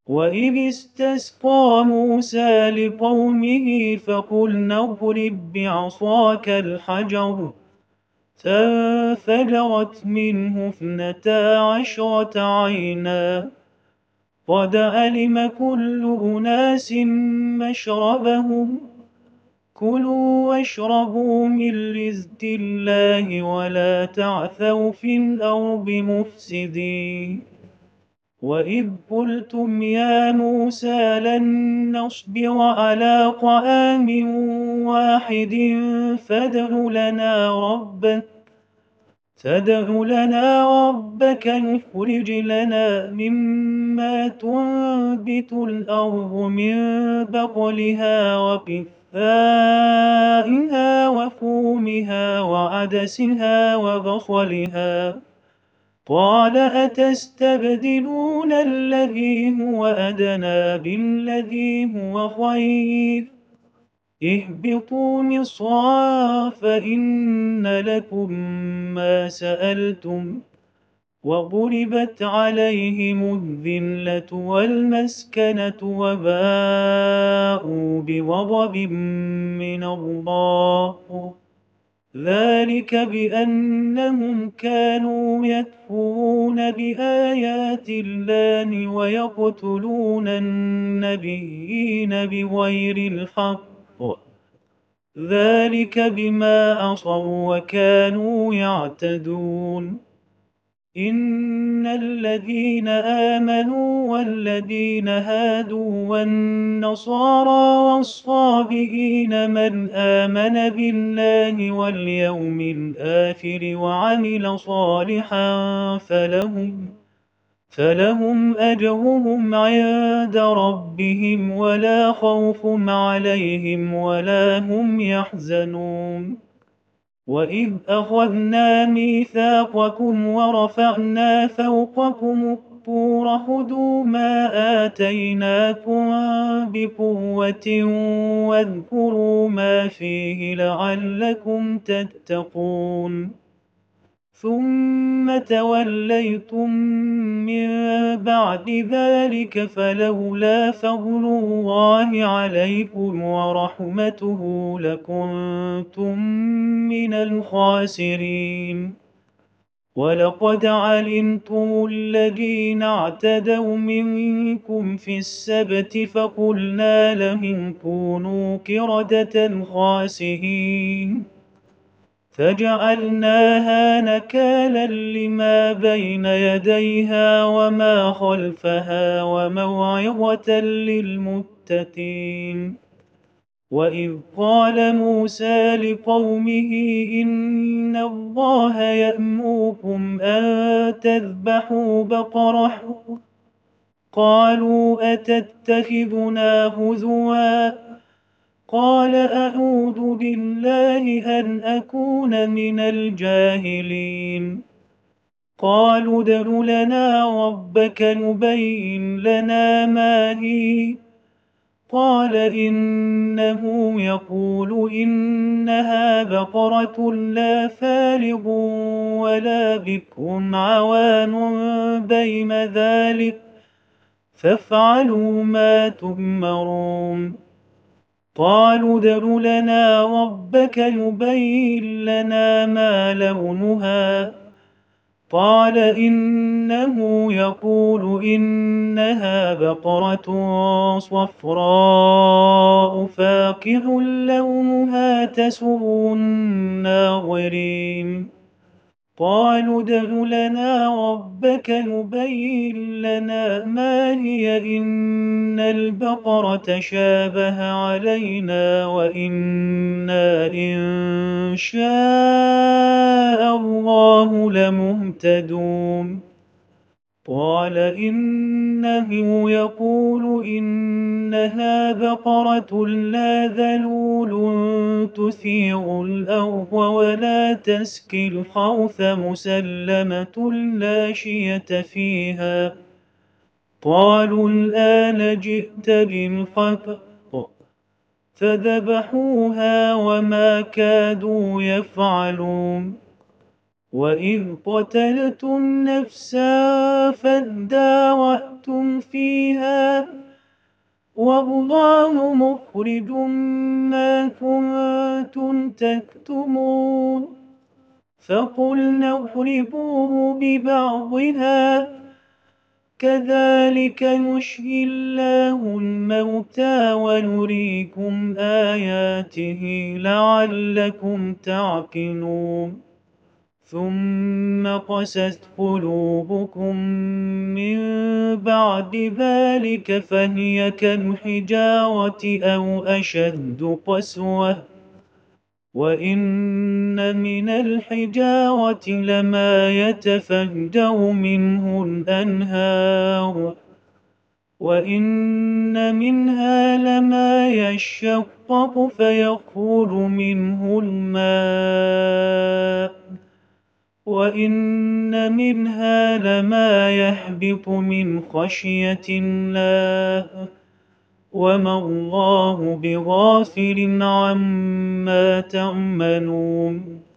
وإذ استسقى موسى لقومه فقلنا اضرب بعصاك الحجر فانفجرت منه 12 عينا قد علم كل أناس مشربهم كلوا واشربوا من رزق الله ولا تعثوا في الأرض مفسدين وإذ قلتم يا موسى لن نصبر على طعام واحد فادع لنا ربك يخرج لنا مما تنبت الأرض من بقلها وقثائها وفومها وعدسها وبصلها قال أتستبدلون الذي هو أدنى بالذي هو خير اهبطوا مصرا فإن لكم ما سألتم وضربت عليهم الذلة والمسكنة وباءوا بغضب من الله ذلك بأنهم كانوا يكفرون بآيات الله ويقتلون النبيين بغير الحق ذلك بما عصوا وكانوا يعتدون إن الذين آمنوا والذين هادوا والنصارى والصابئين من آمن بالله واليوم الآخر وعمل صالحا فلهم أجرهم عند ربهم ولا خوف عليهم ولا هم يحزنون وإذ أخذنا ميثاقكم ورفعنا فوقكم الطور خذوا ما آتيناكم بقوة واذكروا ما فيه لعلكم تتقون ثم توليتم من بعد ذلك فلولا فضل الله عليكم ورحمته لكنتم من الخاسرين ولقد علمتم الذين اعتدوا منكم في السبت فقلنا لهم كونوا قردة خاسئين فجعلناها نكالا لما بين يديها وما خلفها وموعظة للمتقين وإذ قال موسى لقومه إن الله يأمركم أن تذبحوا بقرة قالوا أتتخذنا هزوا قال أعوذ بالله أن أكون من الجاهلين قالوا ادع لنا ربك يبين لنا ما هي قال إنه يقول إنها بقرة لا فارغ ولا بكر عوان بين ذلك فافعلوا ما تؤمرون قالوا ادع لنا ربك يبين لنا ما لونها قال إنه يقول إنها بقرة صفراء فاقع لونها تسر الناظرين قالوا ادع لنا ربك يبين لنا ما هي إن البقرة شابه علينا وإنا إن شاء الله لمهتدون قال إنه يقول إنها بقرة لا ذلول تثير الأرض ولا تسقي الحرث مسلمة لا شية فيها قالوا الآن جئت بالحق فذبحوها وما كادوا يفعلون وإذ قتلتم نفسا فادارأتم فيها والله مخرج ما كنتم تكتمون فقلنا اضربوه ببعضها كذلك يحيي الله الموتى ونريكم آياته لعلكم تعقلون ثم قست قلوبكم من بعد ذلك فهي كالحجارة أو أشد قسوة وإن من الحجارة لما يتفجر منه الأنهار وإن منها لما يشقق فيخرج منه الماء وإن منها لما يهبط من خشية الله وما الله بغافل عما تعملون